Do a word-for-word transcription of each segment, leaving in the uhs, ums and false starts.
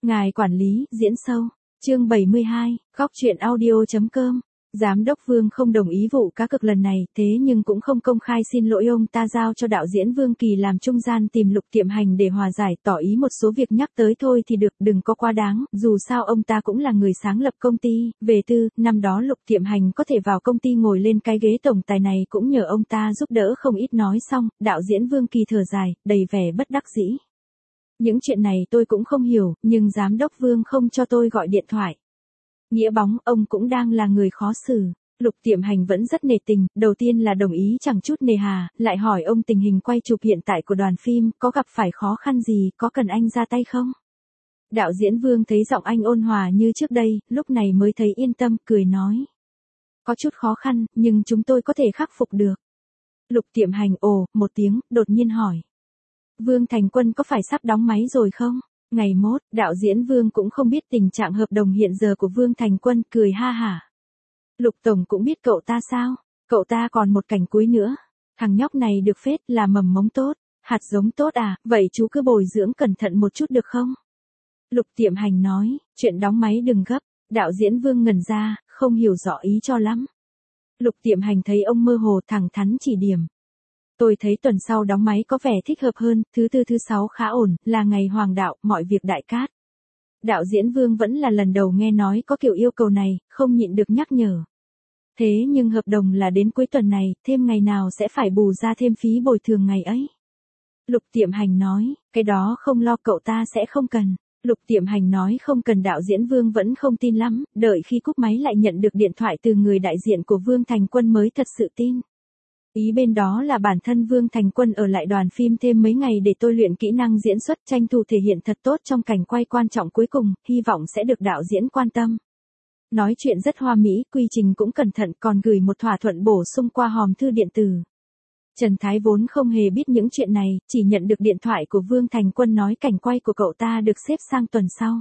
Ngài quản lý, diễn sâu. Chương bảy mươi hai, góc truyện audio.com. Giám đốc Vương không đồng ý vụ cá cược lần này, thế nhưng cũng không công khai xin lỗi, ông ta giao cho đạo diễn Vương Kỳ làm trung gian tìm Lục Tiệm Hành để hòa giải, tỏ ý một số việc nhắc tới thôi thì được, đừng có quá đáng, dù sao ông ta cũng là người sáng lập công ty. Về tư, năm đó Lục Tiệm Hành có thể vào công ty ngồi lên cái ghế tổng tài này cũng nhờ ông ta giúp đỡ không ít. Nói xong, đạo diễn Vương Kỳ thở dài, đầy vẻ bất đắc dĩ. Những chuyện này tôi cũng không hiểu, nhưng giám đốc Vương không cho tôi gọi điện thoại. Nghĩa bóng, ông cũng đang là người khó xử. Lục Tiệm Hành vẫn rất nể tình, đầu tiên là đồng ý chẳng chút nề hà, lại hỏi ông tình hình quay chụp hiện tại của đoàn phim, có gặp phải khó khăn gì, có cần anh ra tay không? Đạo diễn Vương thấy giọng anh ôn hòa như trước đây, lúc này mới thấy yên tâm, cười nói. Có chút khó khăn, nhưng chúng tôi có thể khắc phục được. Lục Tiệm Hành ồ, một tiếng, đột nhiên hỏi. Vương Thành Quân có phải sắp đóng máy rồi không? Ngày mốt, đạo diễn Vương cũng không biết tình trạng hợp đồng hiện giờ của Vương Thành Quân, cười ha hả. Lục Tổng cũng biết cậu ta sao? Cậu ta còn một cảnh cuối nữa. Thằng nhóc này được phết, là mầm mống tốt, hạt giống tốt à, vậy chú cứ bồi dưỡng cẩn thận một chút được không? Lục Tiệm Hành nói, chuyện đóng máy đừng gấp. Đạo diễn Vương ngẩn ra, không hiểu rõ ý cho lắm. Lục Tiệm Hành thấy ông mơ hồ, thẳng thắn chỉ điểm. Tôi thấy tuần sau đóng máy có vẻ thích hợp hơn, thứ tư thứ sáu khá ổn, là ngày hoàng đạo, mọi việc đại cát. Đạo diễn Vương vẫn là lần đầu nghe nói có kiểu yêu cầu này, không nhịn được nhắc nhở. Thế nhưng hợp đồng là đến cuối tuần này, thêm ngày nào sẽ phải bù ra thêm phí bồi thường ngày ấy. Lục Tiệm Hành nói, cái đó không lo, cậu ta sẽ không cần. Lục Tiệm Hành nói không cần, đạo diễn Vương vẫn không tin lắm, đợi khi cúp máy lại nhận được điện thoại từ người đại diện của Vương Thành Quân mới thật sự tin. Ý bên đó là bản thân Vương Thành Quân ở lại đoàn phim thêm mấy ngày để tôi luyện kỹ năng diễn xuất, tranh thủ thể hiện thật tốt trong cảnh quay quan trọng cuối cùng, hy vọng sẽ được đạo diễn quan tâm. Nói chuyện rất hoa mỹ, quy trình cũng cẩn thận, còn gửi một thỏa thuận bổ sung qua hòm thư điện tử. Trần Thái vốn không hề biết những chuyện này, chỉ nhận được điện thoại của Vương Thành Quân nói cảnh quay của cậu ta được xếp sang tuần sau.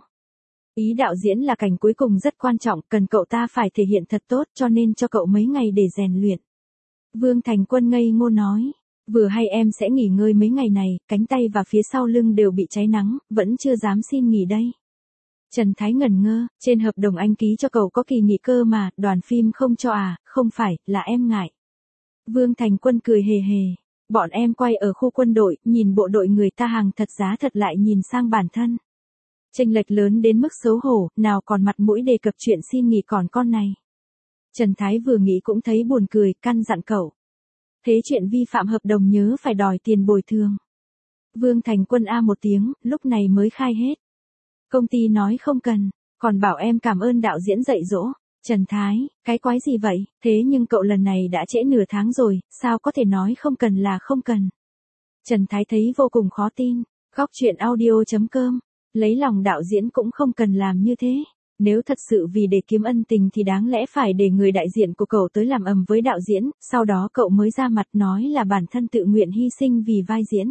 Ý đạo diễn là cảnh cuối cùng rất quan trọng, cần cậu ta phải thể hiện thật tốt, cho nên cho cậu mấy ngày để rèn luyện. Vương Thành Quân ngây ngô nói, vừa hay em sẽ nghỉ ngơi mấy ngày này, cánh tay và phía sau lưng đều bị cháy nắng, vẫn chưa dám xin nghỉ đây. Trần Thái ngẩn ngơ, trên hợp đồng anh ký cho cậu có kỳ nghỉ cơ mà, đoàn phim không cho à, không phải, là em ngại. Vương Thành Quân cười hề hề, bọn em quay ở khu quân đội, nhìn bộ đội người ta hàng thật giá thật lại nhìn sang bản thân. Chênh lệch lớn đến mức xấu hổ, nào còn mặt mũi đề cập chuyện xin nghỉ còn con này. Trần Thái vừa nghĩ cũng thấy buồn cười, căn dặn cậu. Thế chuyện vi phạm hợp đồng nhớ phải đòi tiền bồi thường. Vương Thành Quân a một tiếng, lúc này mới khai hết. Công ty nói không cần, còn bảo em cảm ơn đạo diễn dạy dỗ. Trần Thái, cái quái gì vậy, thế nhưng cậu lần này đã trễ nửa tháng rồi, sao có thể nói không cần là không cần. Trần Thái thấy vô cùng khó tin, góc truyện audio.com, lấy lòng đạo diễn cũng không cần làm như thế. Nếu thật sự vì để kiếm ân tình thì đáng lẽ phải để người đại diện của cậu tới làm ầm với đạo diễn, sau đó cậu mới ra mặt nói là bản thân tự nguyện hy sinh vì vai diễn.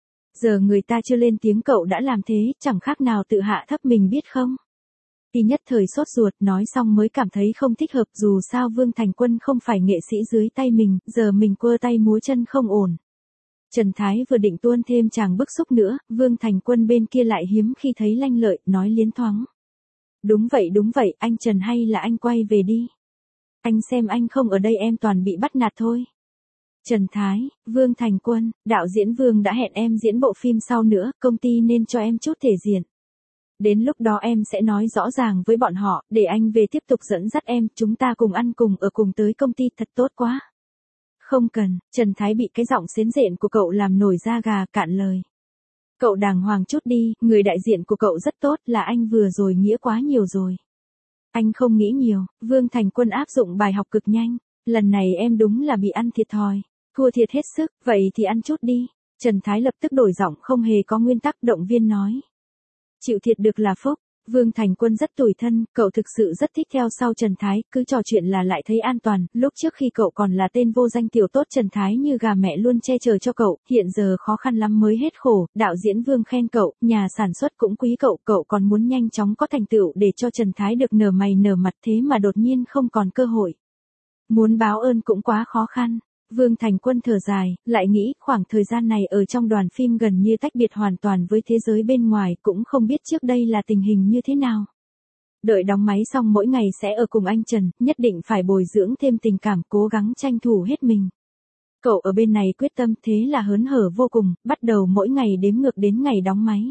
Giờ người ta chưa lên tiếng cậu đã làm thế, chẳng khác nào tự hạ thấp mình biết không? Thì nhất thời sốt ruột, nói xong mới cảm thấy không thích hợp, dù sao Vương Thành Quân không phải nghệ sĩ dưới tay mình, giờ mình quơ tay múa chân không ổn. Trần Thái vừa định tuôn thêm chàng bức xúc nữa, Vương Thành Quân bên kia lại hiếm khi thấy lanh lợi, nói liến thoáng. Đúng vậy đúng vậy, anh Trần hay là anh quay về đi. Anh xem anh không ở đây em toàn bị bắt nạt thôi. Trần Thái, Vương Thành Quân, đạo diễn Vương đã hẹn em diễn bộ phim sau nữa, công ty nên cho em chút thể diện. Đến lúc đó em sẽ nói rõ ràng với bọn họ, để anh về tiếp tục dẫn dắt em, chúng ta cùng ăn cùng ở cùng tới công ty, thật tốt quá. Không cần, Trần Thái bị cái giọng xến rện của cậu làm nổi da gà, cạn lời. Cậu đàng hoàng chút đi, người đại diện của cậu rất tốt, là anh vừa rồi nghĩa quá nhiều rồi. Anh không nghĩ nhiều, Vương Thành Quân áp dụng bài học cực nhanh, lần này em đúng là bị ăn thiệt thòi, thua thiệt hết sức, vậy thì ăn chút đi. Trần Thái lập tức đổi giọng không hề có nguyên tắc, động viên nói. Chịu thiệt được là phúc. Vương Thành Quân rất tủi thân, cậu thực sự rất thích theo sau Trần Thái, cứ trò chuyện là lại thấy an toàn, lúc trước khi cậu còn là tên vô danh tiểu tốt Trần Thái như gà mẹ luôn che chở cho cậu, hiện giờ khó khăn lắm mới hết khổ, đạo diễn Vương khen cậu, nhà sản xuất cũng quý cậu, cậu còn muốn nhanh chóng có thành tựu để cho Trần Thái được nở mày nở mặt, thế mà đột nhiên không còn cơ hội. Muốn báo ơn cũng quá khó khăn. Vương Thành Quân thở dài, lại nghĩ khoảng thời gian này ở trong đoàn phim gần như tách biệt hoàn toàn với thế giới bên ngoài, cũng không biết trước đây là tình hình như thế nào. Đợi đóng máy xong mỗi ngày sẽ ở cùng anh Trần, nhất định phải bồi dưỡng thêm tình cảm, cố gắng tranh thủ hết mình. Cậu ở bên này quyết tâm, thế là hớn hở vô cùng, bắt đầu mỗi ngày đếm ngược đến ngày đóng máy.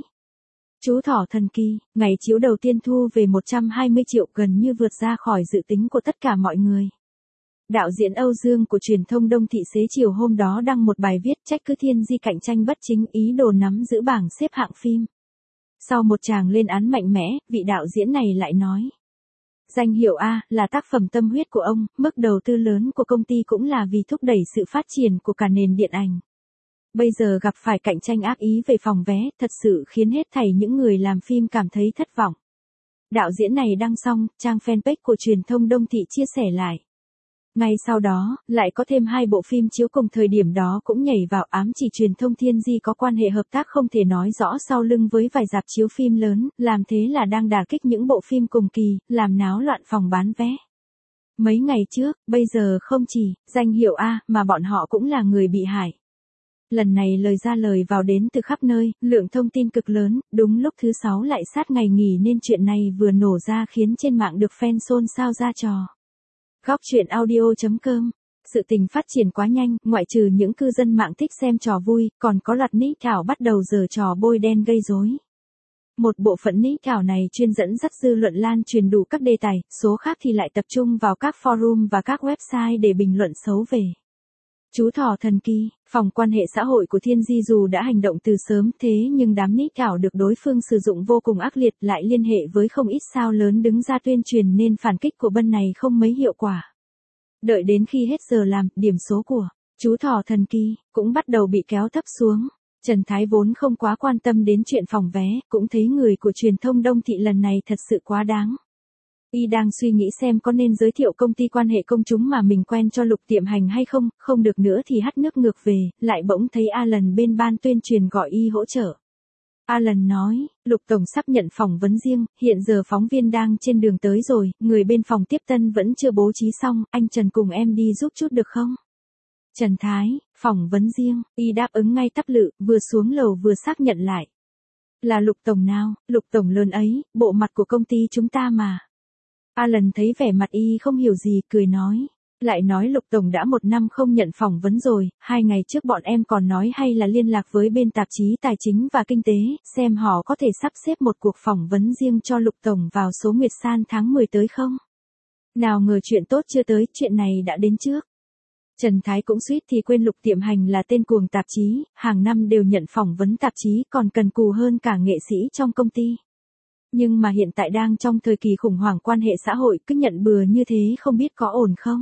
Chú Thỏ Thần Kỳ, ngày chiếu đầu tiên thu về một trăm hai mươi triệu, gần như vượt ra khỏi dự tính của tất cả mọi người. Đạo diễn Âu Dương của truyền thông Đông Thị xế chiều hôm đó đăng một bài viết trách cứ Thiên Di cạnh tranh bất chính, ý đồ nắm giữ bảng xếp hạng phim. Sau một tràng lên án mạnh mẽ, vị đạo diễn này lại nói. Danh hiệu A là tác phẩm tâm huyết của ông, mức đầu tư lớn của công ty cũng là vì thúc đẩy sự phát triển của cả nền điện ảnh. Bây giờ gặp phải cạnh tranh ác ý về phòng vé, thật sự khiến hết thảy những người làm phim cảm thấy thất vọng. Đạo diễn này đăng xong, trang fanpage của truyền thông Đông Thị chia sẻ lại. Ngay sau đó, lại có thêm hai bộ phim chiếu cùng thời điểm đó cũng nhảy vào, ám chỉ truyền thông Thiên Di có quan hệ hợp tác không thể nói rõ sau lưng với vài rạp chiếu phim lớn, làm thế là đang đả kích những bộ phim cùng kỳ, làm náo loạn phòng bán vé. Mấy ngày trước, bây giờ không chỉ danh hiệu A mà bọn họ cũng là người bị hại. Lần này lời ra lời vào đến từ khắp nơi, lượng thông tin cực lớn, đúng lúc thứ sáu lại sát ngày nghỉ nên chuyện này vừa nổ ra khiến trên mạng được fan xôn xao ra trò. Góc truyện audio chấm com. Sự tình phát triển quá nhanh, ngoại trừ những cư dân mạng thích xem trò vui, còn có loạt nick ảo bắt đầu giở trò bôi đen gây rối. Một bộ phận nick ảo này chuyên dẫn dắt dư luận lan truyền đủ các đề tài, số khác thì lại tập trung vào các forum và các website để bình luận xấu về Chú Thỏ Thần Kỳ. Phòng quan hệ xã hội của Thiên Di dù đã hành động từ sớm, thế nhưng đám nick ảo được đối phương sử dụng vô cùng ác liệt, lại liên hệ với không ít sao lớn đứng ra tuyên truyền nên phản kích của bên này không mấy hiệu quả. Đợi đến khi hết giờ làm, điểm số của Chú Thỏ Thần Kỳ cũng bắt đầu bị kéo thấp xuống. Trần Thái vốn không quá quan tâm đến chuyện phòng vé, cũng thấy người của truyền thông Đông Thị lần này thật sự quá đáng. Y đang suy nghĩ xem có nên giới thiệu công ty quan hệ công chúng mà mình quen cho Lục Tiệm Hành hay không, không được nữa thì hắt nước ngược về, lại bỗng thấy Alan bên ban tuyên truyền gọi Y hỗ trợ. Alan nói, Lục Tổng sắp nhận phỏng vấn riêng, hiện giờ phóng viên đang trên đường tới rồi, người bên phòng tiếp tân vẫn chưa bố trí xong, anh Trần cùng em đi giúp chút được không? Trần Thái, phỏng vấn riêng, Y đáp ứng ngay tắp lự, vừa xuống lầu vừa xác nhận lại. Là Lục Tổng nào, Lục Tổng lớn ấy, bộ mặt của công ty chúng ta mà. Alan thấy vẻ mặt Y không hiểu gì, cười nói. Lại nói Lục Tổng đã một năm không nhận phỏng vấn rồi, hai ngày trước bọn em còn nói hay là liên lạc với bên tạp chí Tài chính và Kinh tế, xem họ có thể sắp xếp một cuộc phỏng vấn riêng cho Lục Tổng vào số Nguyệt San tháng mười tới không? Nào ngờ chuyện tốt chưa tới, chuyện này đã đến trước. Trần Thái cũng suýt thì quên Lục Tiệm Hành là tên cuồng tạp chí, hàng năm đều nhận phỏng vấn tạp chí còn cần cù hơn cả nghệ sĩ trong công ty. Nhưng mà hiện tại đang trong thời kỳ khủng hoảng quan hệ xã hội, cứ nhận bừa như thế không biết có ổn không?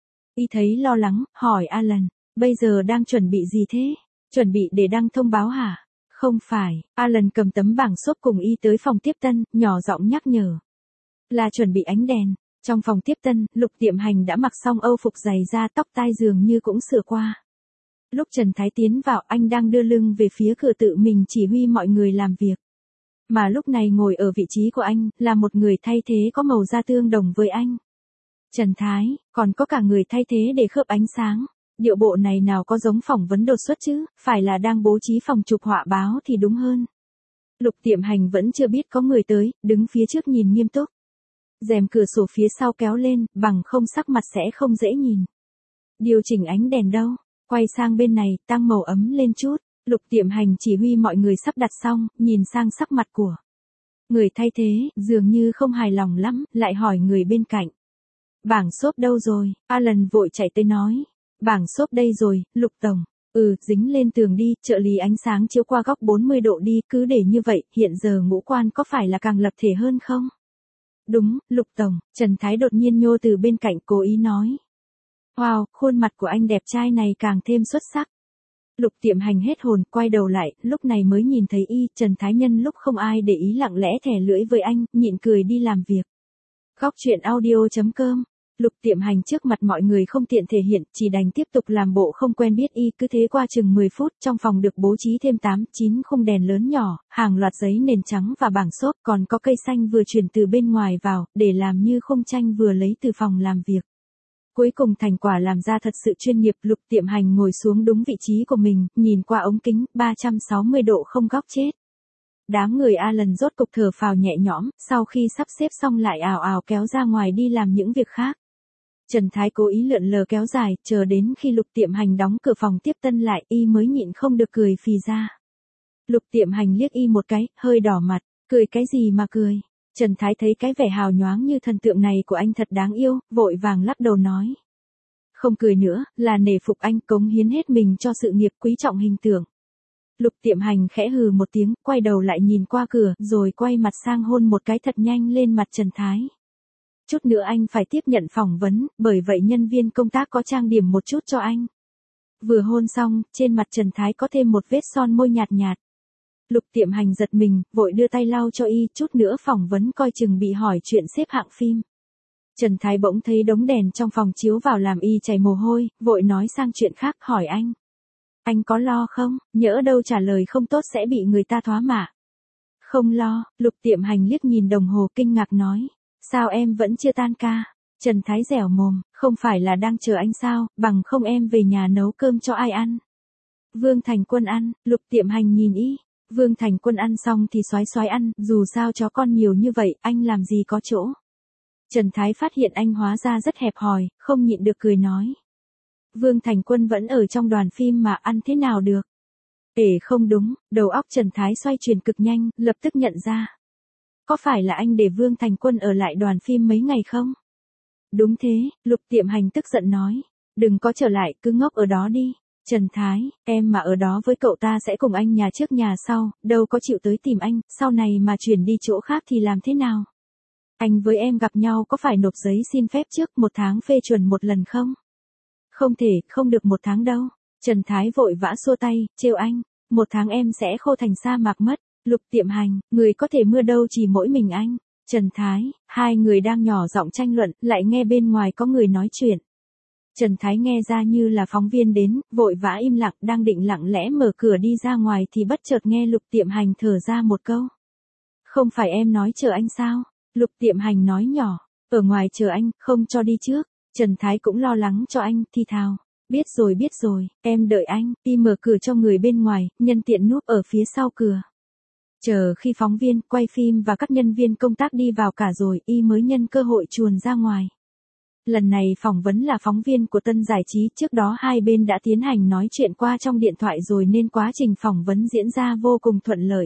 Y thấy lo lắng, hỏi Alan, bây giờ đang chuẩn bị gì thế? Chuẩn bị để đăng thông báo hả? Không phải, Alan cầm tấm bảng xốp cùng Y tới phòng tiếp tân, nhỏ giọng nhắc nhở. Là chuẩn bị ánh đèn. Trong phòng tiếp tân, Lục Tiệm Hành đã mặc xong âu phục dày da, tóc tai dường như cũng sửa qua. Lúc Trần Thái tiến vào, anh đang đưa lưng về phía cửa tự mình chỉ huy mọi người làm việc. Mà lúc này ngồi ở vị trí của anh, là một người thay thế có màu da tương đồng với anh. Trần Thái, còn có cả người thay thế để khớp ánh sáng. Điệu bộ này nào có giống phỏng vấn đột xuất chứ, phải là đang bố trí phòng chụp họa báo thì đúng hơn. Lục Tiệm Hành vẫn chưa biết có người tới, đứng phía trước nhìn nghiêm túc. Rèm cửa sổ phía sau kéo lên, bằng không sắc mặt sẽ không dễ nhìn. Điều chỉnh ánh đèn đâu, quay sang bên này, tăng màu ấm lên chút. Lục Tiệm Hành chỉ huy mọi người sắp đặt xong, nhìn sang sắc mặt của người thay thế, dường như không hài lòng lắm, lại hỏi người bên cạnh. Bảng xốp đâu rồi? Alan vội chạy tới nói. Bảng xốp đây rồi, Lục Tổng. Ừ, dính lên tường đi, trợ lý ánh sáng chiếu qua góc bốn mươi độ đi, cứ để như vậy, hiện giờ ngũ quan có phải là càng lập thể hơn không? Đúng, Lục Tổng, Trần Thái đột nhiên nhô từ bên cạnh cố ý nói. Wow, khuôn mặt của anh đẹp trai này càng thêm xuất sắc. Lục Tiệm Hành hết hồn, quay đầu lại, lúc này mới nhìn thấy Y, Trần Thái nhân lúc không ai để ý lặng lẽ thè lưỡi với anh, nhịn cười đi làm việc. Góc truyện audio chấm com. Lục Tiệm Hành trước mặt mọi người không tiện thể hiện, chỉ đành tiếp tục làm bộ không quen biết Y, cứ thế qua chừng mười phút, trong phòng được bố trí thêm tám, chín khung đèn lớn nhỏ, hàng loạt giấy nền trắng và bảng xốp, còn có cây xanh vừa chuyển từ bên ngoài vào, để làm như khung tranh vừa lấy từ phòng làm việc. Cuối cùng thành quả làm ra thật sự chuyên nghiệp. Lục Tiệm Hành ngồi xuống đúng vị trí của mình, nhìn qua ống kính, ba trăm sáu mươi độ không góc chết. Đám người Alan rốt cục thở phào nhẹ nhõm, sau khi sắp xếp xong lại ào ào kéo ra ngoài đi làm những việc khác. Trần Thái cố ý lượn lờ kéo dài, chờ đến khi Lục Tiệm Hành đóng cửa phòng tiếp tân lại, y mới nhịn không được cười phì ra. Lục Tiệm Hành liếc y một cái, hơi đỏ mặt, cười cái gì mà cười. Trần Thái thấy cái vẻ hào nhoáng như thần tượng này của anh thật đáng yêu, vội vàng lắc đầu nói. Không cười nữa, là nể phục anh, cống hiến hết mình cho sự nghiệp, quý trọng hình tượng. Lục Tiệm Hành khẽ hừ một tiếng, quay đầu lại nhìn qua cửa, rồi quay mặt sang hôn một cái thật nhanh lên mặt Trần Thái. Chút nữa anh phải tiếp nhận phỏng vấn, bởi vậy nhân viên công tác có trang điểm một chút cho anh. Vừa hôn xong, trên mặt Trần Thái có thêm một vết son môi nhạt nhạt. Lục Tiệm Hành giật mình, vội đưa tay lau cho y, chút nữa phỏng vấn coi chừng bị hỏi chuyện xếp hạng phim. Trần Thái bỗng thấy đống đèn trong phòng chiếu vào làm y chảy mồ hôi, vội nói sang chuyện khác, hỏi anh. Anh có lo không, nhỡ đâu trả lời không tốt sẽ bị người ta thoá mạ. Không lo, Lục Tiệm Hành liếc nhìn đồng hồ kinh ngạc nói. Sao em vẫn chưa tan ca? Trần Thái dẻo mồm, không phải là đang chờ anh sao, bằng không em về nhà nấu cơm cho ai ăn. Vương Thành Quân ăn, Lục Tiệm Hành nhìn y. Vương Thành Quân ăn xong thì xoái xoái ăn, dù sao chó con nhiều như vậy, anh làm gì có chỗ. Trần Thái phát hiện anh hóa ra rất hẹp hòi, không nhịn được cười nói. Vương Thành Quân vẫn ở trong đoàn phim mà ăn thế nào được. Ể không đúng, đầu óc Trần Thái xoay chuyển cực nhanh, lập tức nhận ra. Có phải là anh để Vương Thành Quân ở lại đoàn phim mấy ngày không? Đúng thế, Lục Tiệm Hành tức giận nói. Đừng có trở lại, cứ ngốc ở đó đi. Trần Thái, em mà ở đó với cậu ta sẽ cùng anh nhà trước nhà sau, đâu có chịu tới tìm anh, sau này mà chuyển đi chỗ khác thì làm thế nào? Anh với em gặp nhau có phải nộp giấy xin phép trước một tháng phê chuẩn một lần không? Không thể, không được một tháng đâu. Trần Thái vội vã xua tay, trêu anh. Một tháng em sẽ khô thành sa mạc mất. Lục Tiệm Hành, người có thể mưa đâu chỉ mỗi mình anh. Trần Thái, hai người đang nhỏ giọng tranh luận, lại nghe bên ngoài có người nói chuyện. Trần Thái nghe ra như là phóng viên đến, vội vã im lặng, đang định lặng lẽ mở cửa đi ra ngoài thì bất chợt nghe Lục Tiệm Hành thở ra một câu. Không phải em nói chờ anh sao? Lục Tiệm Hành nói nhỏ, ở ngoài chờ anh, không cho đi trước. Trần Thái cũng lo lắng cho anh, thì thào. Biết rồi biết rồi, em đợi anh, đi mở cửa cho người bên ngoài, nhân tiện núp ở phía sau cửa. Chờ khi phóng viên, quay phim và các nhân viên công tác đi vào cả rồi, y mới nhân cơ hội chuồn ra ngoài. Lần này phỏng vấn là phóng viên của Tân Giải Trí, trước đó hai bên đã tiến hành nói chuyện qua trong điện thoại rồi nên quá trình phỏng vấn diễn ra vô cùng thuận lợi.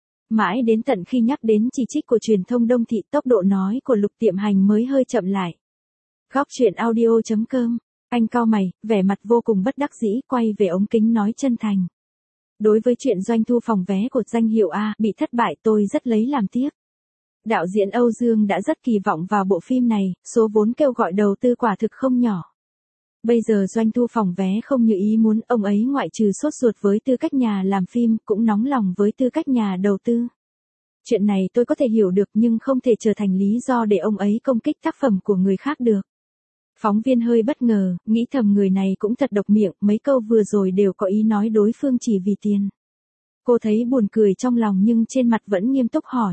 Mãi đến tận khi nhắc đến chỉ trích của truyền thông Đông Thị, tốc độ nói của Lục Tiệm Hành mới hơi chậm lại. Góc truyện audio chấm com, anh cau mày, vẻ mặt vô cùng bất đắc dĩ, quay về ống kính nói chân thành. Đối với chuyện doanh thu phòng vé của danh hiệu A bị thất bại tôi rất lấy làm tiếc. Đạo diễn Âu Dương đã rất kỳ vọng vào bộ phim này, số vốn kêu gọi đầu tư quả thực không nhỏ. Bây giờ doanh thu phòng vé không như ý muốn, ông ấy ngoại trừ sốt ruột với tư cách nhà làm phim, cũng nóng lòng với tư cách nhà đầu tư. Chuyện này tôi có thể hiểu được nhưng không thể trở thành lý do để ông ấy công kích tác phẩm của người khác được. Phóng viên hơi bất ngờ, nghĩ thầm người này cũng thật độc miệng, mấy câu vừa rồi đều có ý nói đối phương chỉ vì tiền. Cô thấy buồn cười trong lòng nhưng trên mặt vẫn nghiêm túc hỏi.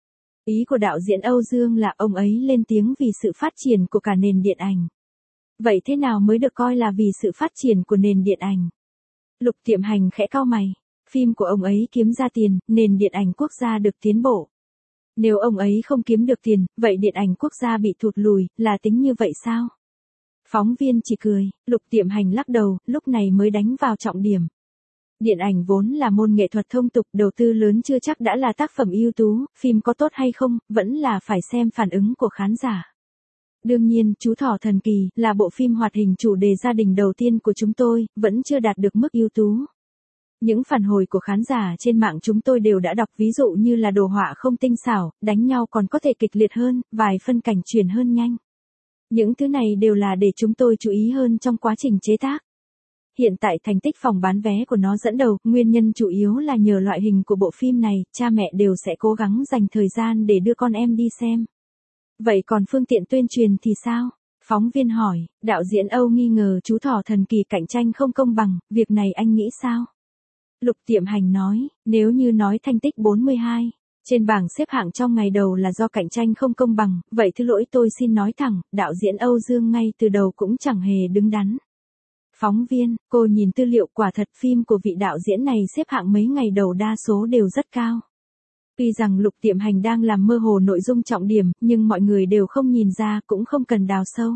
Ý của đạo diễn Âu Dương là ông ấy lên tiếng vì sự phát triển của cả nền điện ảnh. Vậy thế nào mới được coi là vì sự phát triển của nền điện ảnh? Lục Tiệm Hành khẽ cau mày. Phim của ông ấy kiếm ra tiền, nền điện ảnh quốc gia được tiến bộ. Nếu ông ấy không kiếm được tiền, vậy điện ảnh quốc gia bị thụt lùi, là tính như vậy sao? Phóng viên chỉ cười, Lục Tiệm Hành lắc đầu, lúc này mới đánh vào trọng điểm. Điện ảnh vốn là môn nghệ thuật thông tục, đầu tư lớn chưa chắc đã là tác phẩm ưu tú, phim có tốt hay không, vẫn là phải xem phản ứng của khán giả. Đương nhiên, Chú Thỏ Thần Kỳ là bộ phim hoạt hình chủ đề gia đình đầu tiên của chúng tôi, vẫn chưa đạt được mức ưu tú. Những phản hồi của khán giả trên mạng chúng tôi đều đã đọc, ví dụ như là đồ họa không tinh xảo, đánh nhau còn có thể kịch liệt hơn, vài phân cảnh chuyển hơn nhanh. Những thứ này đều là để chúng tôi chú ý hơn trong quá trình chế tác. Hiện tại thành tích phòng bán vé của nó dẫn đầu, nguyên nhân chủ yếu là nhờ loại hình của bộ phim này, cha mẹ đều sẽ cố gắng dành thời gian để đưa con em đi xem. Vậy còn phương tiện tuyên truyền thì sao? Phóng viên hỏi, đạo diễn Âu nghi ngờ Chú Thỏ Thần Kỳ cạnh tranh không công bằng, việc này anh nghĩ sao? Lục Tiệm Hành nói, nếu như nói thành tích bốn mươi hai, Trên bảng xếp hạng trong ngày đầu là do cạnh tranh không công bằng, vậy thứ lỗi tôi xin nói thẳng, đạo diễn Âu Dương ngay từ đầu cũng chẳng hề đứng đắn. Phóng viên, cô nhìn tư liệu quả thật phim của vị đạo diễn này xếp hạng mấy ngày đầu đa số đều rất cao. Tuy rằng Lục Tiệm Hành đang làm mơ hồ nội dung trọng điểm, nhưng mọi người đều không nhìn ra cũng không cần đào sâu.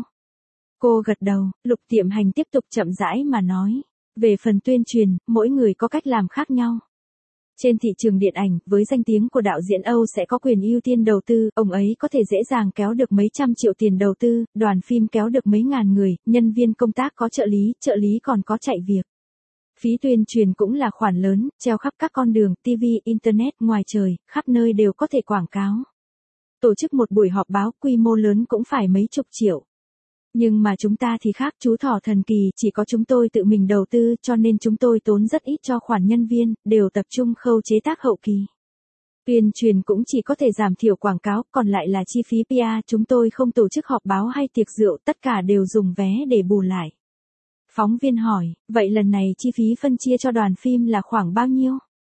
Cô gật đầu, Lục Tiệm Hành tiếp tục chậm rãi mà nói. Về phần tuyên truyền, mỗi người có cách làm khác nhau. Trên thị trường điện ảnh, với danh tiếng của đạo diễn Âu sẽ có quyền ưu tiên đầu tư, ông ấy có thể dễ dàng kéo được mấy trăm triệu tiền đầu tư, đoàn phim kéo được mấy ngàn người, nhân viên công tác có trợ lý, trợ lý còn có chạy việc. Phí tuyên truyền cũng là khoản lớn, treo khắp các con đường, ti vi, internet, ngoài trời, khắp nơi đều có thể quảng cáo. Tổ chức một buổi họp báo quy mô lớn cũng phải mấy chục triệu. Nhưng mà chúng ta thì khác, chú thỏ thần kỳ, chỉ có chúng tôi tự mình đầu tư, cho nên chúng tôi tốn rất ít cho khoản nhân viên, đều tập trung khâu chế tác hậu kỳ. Tuyên truyền cũng chỉ có thể giảm thiểu quảng cáo, còn lại là chi phí pê e rờ, chúng tôi không tổ chức họp báo hay tiệc rượu, tất cả đều dùng vé để bù lại. Phóng viên hỏi, vậy lần này chi phí phân chia cho đoàn phim là khoảng bao nhiêu?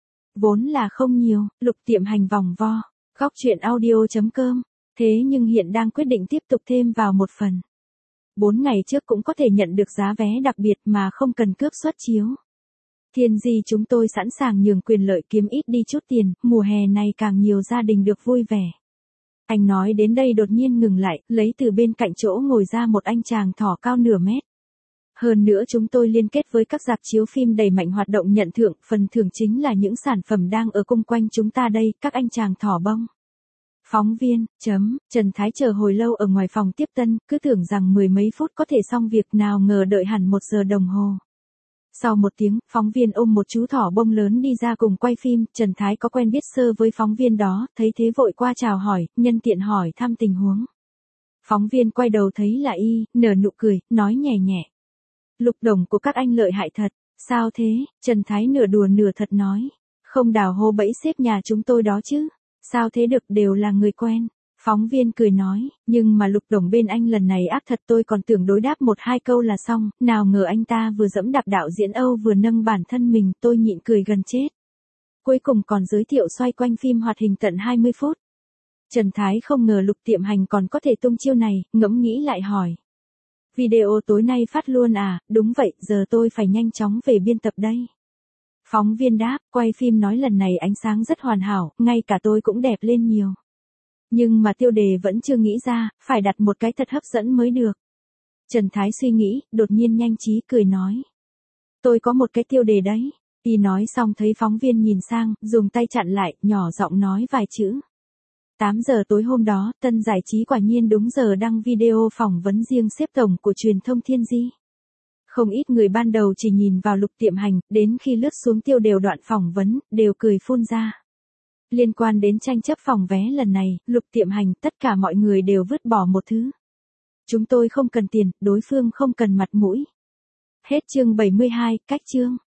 Vốn là không nhiều, Lục Tiệm Hành vòng vo, góc chuyện audio chấm com, thế nhưng hiện đang quyết định tiếp tục thêm vào một phần. Bốn ngày trước cũng có thể nhận được giá vé đặc biệt mà không cần cước suất chiếu. Thiên Di chúng tôi sẵn sàng nhường quyền lợi kiếm ít đi chút tiền, mùa hè này càng nhiều gia đình được vui vẻ. Anh nói đến đây đột nhiên ngừng lại, lấy từ bên cạnh chỗ ngồi ra một anh chàng thỏ cao nửa mét. Hơn nữa chúng tôi liên kết với các rạp chiếu phim đẩy mạnh hoạt động nhận thưởng, phần thưởng chính là những sản phẩm đang ở cung quanh chúng ta đây, các anh chàng thỏ bông. Phóng viên, chấm, Trần Thái chờ hồi lâu ở ngoài phòng tiếp tân, cứ tưởng rằng mười mấy phút có thể xong việc, nào ngờ đợi hẳn một giờ đồng hồ. Sau một tiếng, phóng viên ôm một chú thỏ bông lớn đi ra cùng quay phim, Trần Thái có quen biết sơ với phóng viên đó, thấy thế vội qua chào hỏi, nhân tiện hỏi thăm tình huống. Phóng viên quay đầu thấy là y, nở nụ cười, nói nhẹ nhẹ. Lục đồng của các anh lợi hại thật, sao thế, Trần Thái nửa đùa nửa thật nói. Không đào hô bẫy xếp nhà chúng tôi đó chứ. Sao thế được, đều là người quen. Phóng viên cười nói, nhưng mà Lục đồng bên anh lần này ác thật, tôi còn tưởng đối đáp một hai câu là xong, nào ngờ anh ta vừa dẫm đạp đạo diễn Âu vừa nâng bản thân mình, tôi nhịn cười gần chết. Cuối cùng còn giới thiệu xoay quanh phim hoạt hình tận hai mươi phút. Trần Thái không ngờ Lục Tiệm Hành còn có thể tung chiêu này, ngẫm nghĩ lại hỏi. Video tối nay phát luôn à, đúng vậy, giờ tôi phải nhanh chóng về biên tập đây. Phóng viên đáp, quay phim nói lần này ánh sáng rất hoàn hảo, ngay cả tôi cũng đẹp lên nhiều. Nhưng mà tiêu đề vẫn chưa nghĩ ra, phải đặt một cái thật hấp dẫn mới được. Trần Thái suy nghĩ, đột nhiên nhanh trí cười nói. Tôi có một cái tiêu đề đấy. Y nói xong thấy phóng viên nhìn sang, dùng tay chặn lại, nhỏ giọng nói vài chữ. tám giờ tối hôm đó, Tân Giải Trí quả nhiên đúng giờ đăng video phỏng vấn riêng xếp tổng của truyền thông Thiên Di. Không ít người ban đầu chỉ nhìn vào Lục Tiệm Hành, đến khi lướt xuống tiêu đều đoạn phỏng vấn, đều cười phun ra. Liên quan đến tranh chấp phòng vé lần này, Lục Tiệm Hành, tất cả mọi người đều vứt bỏ một thứ. Chúng tôi không cần tiền, đối phương không cần mặt mũi. Hết chương bảy mươi hai, cách chương.